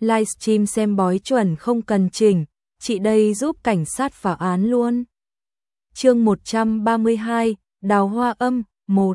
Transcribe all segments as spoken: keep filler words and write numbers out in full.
livestream xem bói chuẩn không cần chỉnh, chị đây giúp cảnh sát phá án luôn. Chương một trăm ba mươi hai, Đào Hoa Âm, một.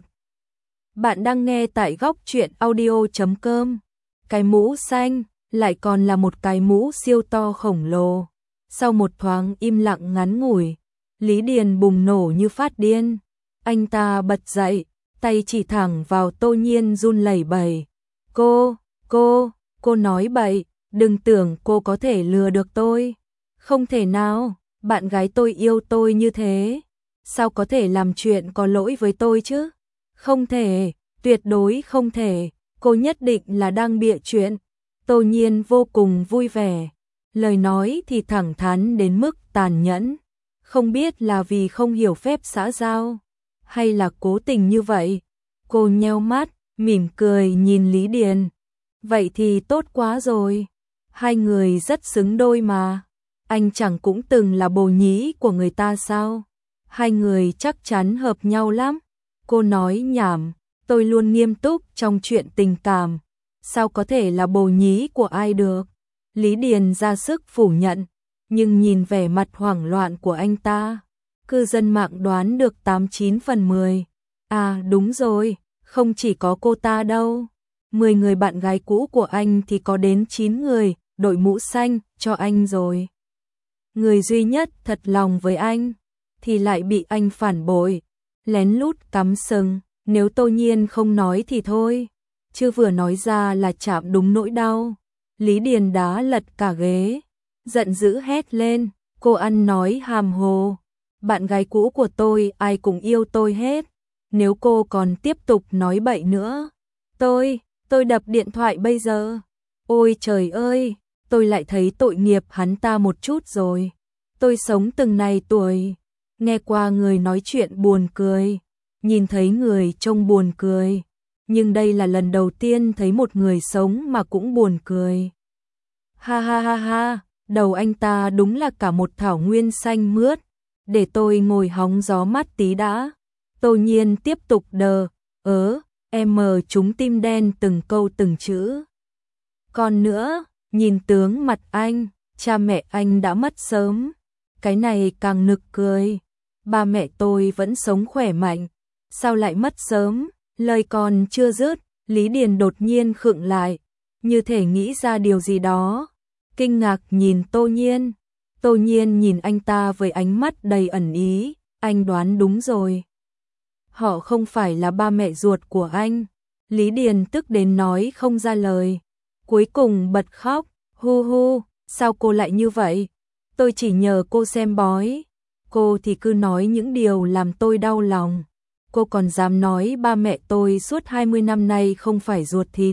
Bạn đang nghe tại góc truyện audio chấm com. Cái mũ xanh, lại còn là một cái mũ siêu to khổng lồ. Sau một thoáng im lặng ngắn ngủi, Lý Điền bùng nổ như phát điên. Anh ta bật dậy, tay chỉ thẳng vào Tô Nhiên run lẩy bẩy. Cô, cô, cô nói bậy, đừng tưởng cô có thể lừa được tôi. Không thể nào, bạn gái tôi yêu tôi như thế. Sao có thể làm chuyện có lỗi với tôi chứ? Không thể, tuyệt đối không thể, cô nhất định là đang bịa chuyện. Tô Nhiên vô cùng vui vẻ, lời nói thì thẳng thắn đến mức tàn nhẫn. Không biết là vì không hiểu phép xã giao, hay là cố tình như vậy. Cô nheo mắt, mỉm cười nhìn Lý Điền. Vậy thì tốt quá rồi, hai người rất xứng đôi mà. Anh chẳng cũng từng là bồ nhí của người ta sao? Hai người chắc chắn hợp nhau lắm. Cô nói nhảm, tôi luôn nghiêm túc trong chuyện tình cảm. Sao có thể là bồ nhí của ai được? Lý Điền ra sức phủ nhận, nhưng nhìn vẻ mặt hoảng loạn của anh ta, cư dân mạng đoán được tám chín phần mười. À đúng rồi, không chỉ có cô ta đâu. mười người bạn gái cũ của anh thì có đến chín người đội mũ xanh cho anh rồi. Người duy nhất thật lòng với anh thì lại bị anh phản bội, lén lút cắm sừng. Nếu Tô Nhiên không nói thì thôi, chứ vừa nói ra là chạm đúng nỗi đau. Lý Điền đá lật cả ghế, giận dữ hét lên, cô ăn nói hàm hồ. Bạn gái cũ của tôi ai cũng yêu tôi hết. Nếu cô còn tiếp tục nói bậy nữa, tôi, tôi đập điện thoại bây giờ. Ôi trời ơi, tôi lại thấy tội nghiệp hắn ta một chút rồi. Tôi sống từng này tuổi, nghe qua người nói chuyện buồn cười, nhìn thấy người trông buồn cười, nhưng đây là lần đầu tiên thấy một người sống mà cũng buồn cười. Ha ha ha ha, đầu anh ta đúng là cả một thảo nguyên xanh mướt. Để tôi ngồi hóng gió mát tí đã. Tô Nhiên tiếp tục đờ, ớ, em mờ trúng tim đen từng câu từng chữ. Còn nữa, nhìn tướng mặt anh, cha mẹ anh đã mất sớm. Cái này càng nực cười. Ba mẹ tôi vẫn sống khỏe mạnh, sao lại mất sớm? Lời còn chưa dứt, Lý Điền đột nhiên khựng lại, như thể nghĩ ra điều gì đó, kinh ngạc nhìn Tô Nhiên. Tô Nhiên nhìn anh ta với ánh mắt đầy ẩn ý, anh đoán đúng rồi. Họ không phải là ba mẹ ruột của anh. Lý Điền tức đến nói không ra lời, cuối cùng bật khóc, hu hu, sao cô lại như vậy? Tôi chỉ nhờ cô xem bói, cô thì cứ nói những điều làm tôi đau lòng. Cô còn dám nói ba mẹ tôi suốt hai mươi năm nay không phải ruột thịt.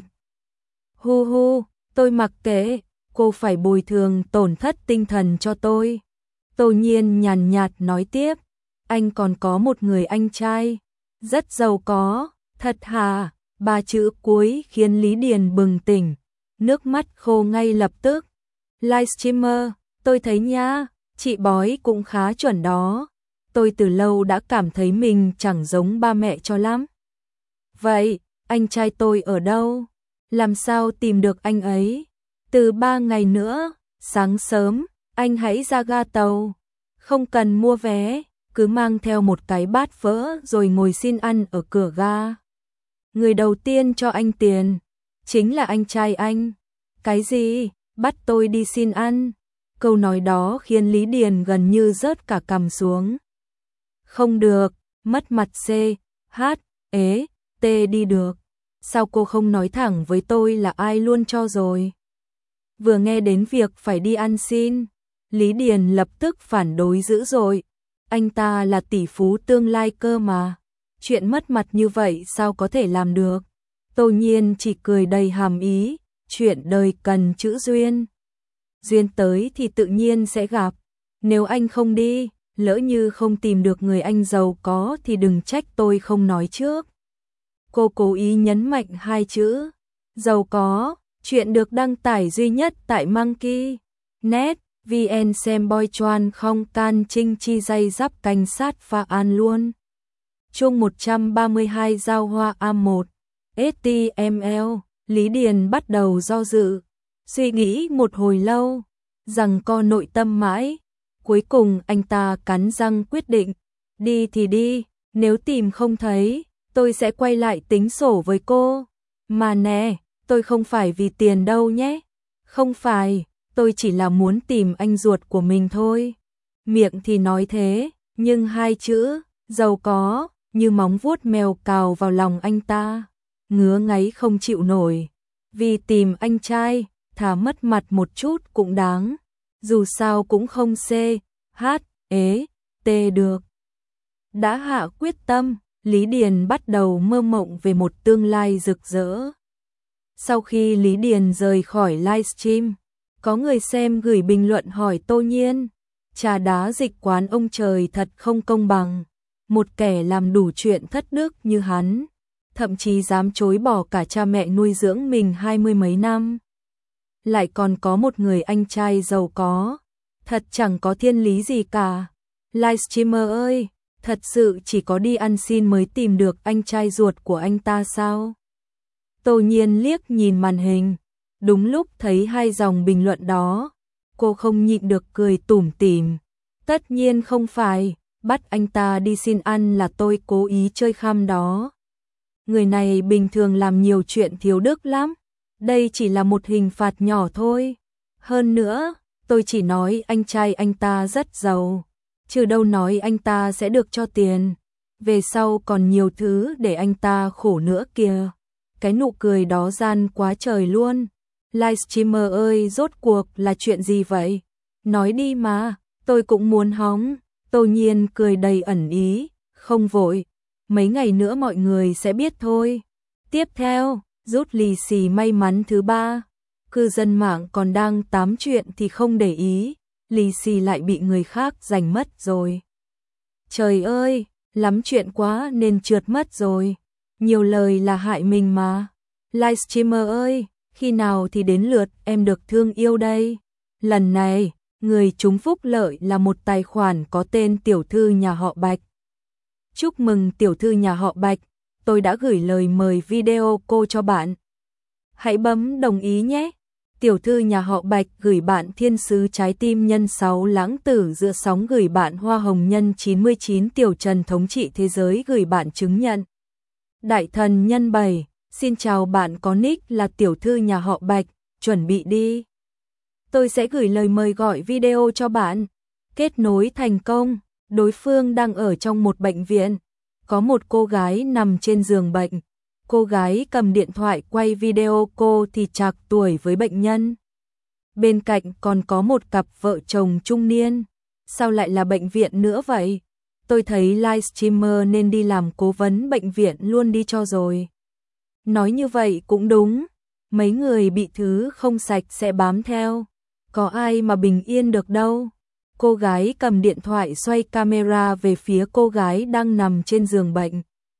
Hu hu, tôi mặc kệ, cô phải bồi thường tổn thất tinh thần cho tôi. Tô Nhiên nhàn nhạt nói tiếp, anh còn có một người anh trai, rất giàu có, thật hả? Ba chữ cuối khiến Lý Điền bừng tỉnh, nước mắt khô ngay lập tức. Livestreamer, tôi thấy nha, chị bói cũng khá chuẩn đó. Tôi từ lâu đã cảm thấy mình chẳng giống ba mẹ cho lắm. Vậy, anh trai tôi ở đâu? Làm sao tìm được anh ấy? Từ ba ngày nữa, sáng sớm, anh hãy ra ga tàu. Không cần mua vé, cứ mang theo một cái bát vỡ rồi ngồi xin ăn ở cửa ga. Người đầu tiên cho anh tiền chính là anh trai anh. Cái gì? Bắt tôi đi xin ăn? Câu nói đó khiến Lý Điền gần như rớt cả cằm xuống. Không được, mất mặt C, H, ế, T đi được. Sao cô không nói thẳng với tôi là ai luôn cho rồi? Vừa nghe đến việc phải đi ăn xin, Lý Điền lập tức phản đối dữ dội. Anh ta là tỷ phú tương lai cơ mà. Chuyện mất mặt như vậy sao có thể làm được? Tô Nhiên chỉ cười đầy hàm ý, chuyện đời cần chữ duyên. Duyên tới thì tự nhiên sẽ gặp. Nếu anh không đi, lỡ như không tìm được người anh giàu có thì đừng trách tôi không nói trước. Cô cố ý nhấn mạnh hai chữ giàu có. Chuyện được đăng tải duy nhất tại Monkey net vn xem boy choan không can trinh chi dây dắp cảnh sát phá án luôn. Chung một trăm ba mươi hai giao hoa A một ếch ti em eo, Lý Điền bắt đầu do dự. Suy nghĩ một hồi lâu, rằng co nội tâm mãi, cuối cùng anh ta cắn răng quyết định, đi thì đi, nếu tìm không thấy, tôi sẽ quay lại tính sổ với cô. Mà nè, tôi không phải vì tiền đâu nhé. Không phải, tôi chỉ là muốn tìm anh ruột của mình thôi. Miệng thì nói thế, nhưng hai chữ, giàu có, như móng vuốt mèo cào vào lòng anh ta. Ngứa ngáy không chịu nổi. Vì tìm anh trai, thà mất mặt một chút cũng đáng. Dù sao cũng không C, H, ế, T được. Đã hạ quyết tâm, Lý Điền bắt đầu mơ mộng về một tương lai rực rỡ. Sau khi Lý Điền rời khỏi livestream, có người xem gửi bình luận hỏi Tô Nhiên, trà đá dịch quán ông trời thật không công bằng. Một kẻ làm đủ chuyện thất đức như hắn, thậm chí dám chối bỏ cả cha mẹ nuôi dưỡng mình hai mươi mấy năm. Lại còn có một người anh trai giàu có, thật chẳng có thiên lý gì cả. Livestreamer ơi, thật sự chỉ có đi ăn xin mới tìm được anh trai ruột của anh ta sao? Tô Nhiên liếc nhìn màn hình, đúng lúc thấy hai dòng bình luận đó, cô không nhịn được cười tủm tỉm. Tất nhiên không phải, bắt anh ta đi xin ăn là tôi cố ý chơi khăm đó. Người này bình thường làm nhiều chuyện thiếu đức lắm, đây chỉ là một hình phạt nhỏ thôi. Hơn nữa, tôi chỉ nói anh trai anh ta rất giàu, chứ đâu nói anh ta sẽ được cho tiền. Về sau còn nhiều thứ để anh ta khổ nữa kìa. Cái nụ cười đó gian quá trời luôn. Livestreamer ơi, rốt cuộc là chuyện gì vậy? Nói đi mà, tôi cũng muốn hóng. Tô Nhiên cười đầy ẩn ý, không vội. Mấy ngày nữa mọi người sẽ biết thôi. Tiếp theo, rút lì xì may mắn thứ ba. Cư dân mạng còn đang tám chuyện thì không để ý, lì xì lại bị người khác giành mất rồi. Trời ơi, lắm chuyện quá nên trượt mất rồi. Nhiều lời là hại mình mà. Livestreamer ơi, khi nào thì đến lượt em được thương yêu đây? Lần này, người trúng phúc lợi là một tài khoản có tên tiểu thư nhà họ Bạch. Chúc mừng tiểu thư nhà họ Bạch, tôi đã gửi lời mời video cô cho bạn. Hãy bấm đồng ý nhé. Tiểu thư nhà họ Bạch gửi bạn thiên sứ trái tim nhân sáu lãng tử giữa sóng gửi bạn hoa hồng nhân chín mươi chín tiểu trần thống trị thế giới gửi bạn chứng nhận. Đại thần nhân bảy, xin chào bạn có nick là tiểu thư nhà họ Bạch, chuẩn bị đi. Tôi sẽ gửi lời mời gọi video cho bạn. Kết nối thành công, đối phương đang ở trong một bệnh viện. Có một cô gái nằm trên giường bệnh. Cô gái cầm điện thoại quay video cô thì trạc tuổi với bệnh nhân. Bên cạnh còn có một cặp vợ chồng trung niên. Sao lại là bệnh viện nữa vậy? Tôi thấy livestreamer nên đi làm cố vấn bệnh viện luôn đi cho rồi. Nói như vậy cũng đúng. Mấy người bị thứ không sạch sẽ bám theo. Có ai mà bình yên được đâu. Cô gái cầm điện thoại xoay camera về phía cô gái đang nằm trên giường bệnh.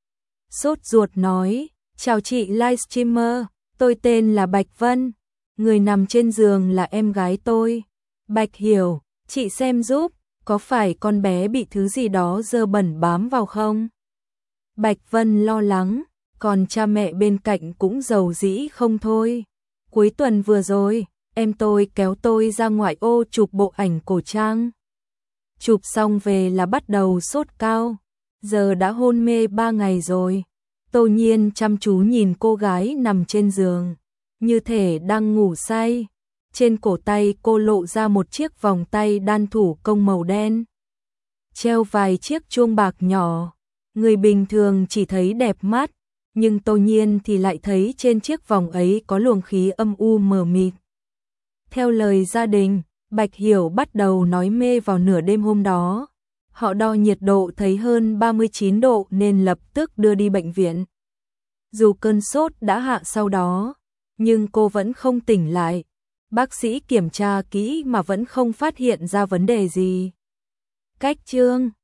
Sốt ruột nói, chào chị livestreamer, tôi tên là Bạch Vân. Người nằm trên giường là em gái tôi. Bạch hiểu, chị xem giúp, có phải con bé bị thứ gì đó dơ bẩn bám vào không? Bạch Vân lo lắng, còn cha mẹ bên cạnh cũng giàu dĩ không thôi. Cuối tuần vừa rồi, em tôi kéo tôi ra ngoại ô chụp bộ ảnh cổ trang. Chụp xong về là bắt đầu sốt cao, giờ đã hôn mê ba ngày rồi. Tô Nhiên chăm chú nhìn cô gái nằm trên giường, như thể đang ngủ say. Trên cổ tay cô lộ ra một chiếc vòng tay đan thủ công màu đen, treo vài chiếc chuông bạc nhỏ. Người bình thường chỉ thấy đẹp mắt, nhưng Tô Nhiên thì lại thấy trên chiếc vòng ấy có luồng khí âm u mờ mịt. Theo lời gia đình, Bạch Hiểu bắt đầu nói mê vào nửa đêm hôm đó. Họ đo nhiệt độ thấy hơn ba mươi chín độ nên lập tức đưa đi bệnh viện. Dù cơn sốt đã hạ sau đó, nhưng cô vẫn không tỉnh lại. Bác sĩ kiểm tra kỹ mà vẫn không phát hiện ra vấn đề gì. Cách chương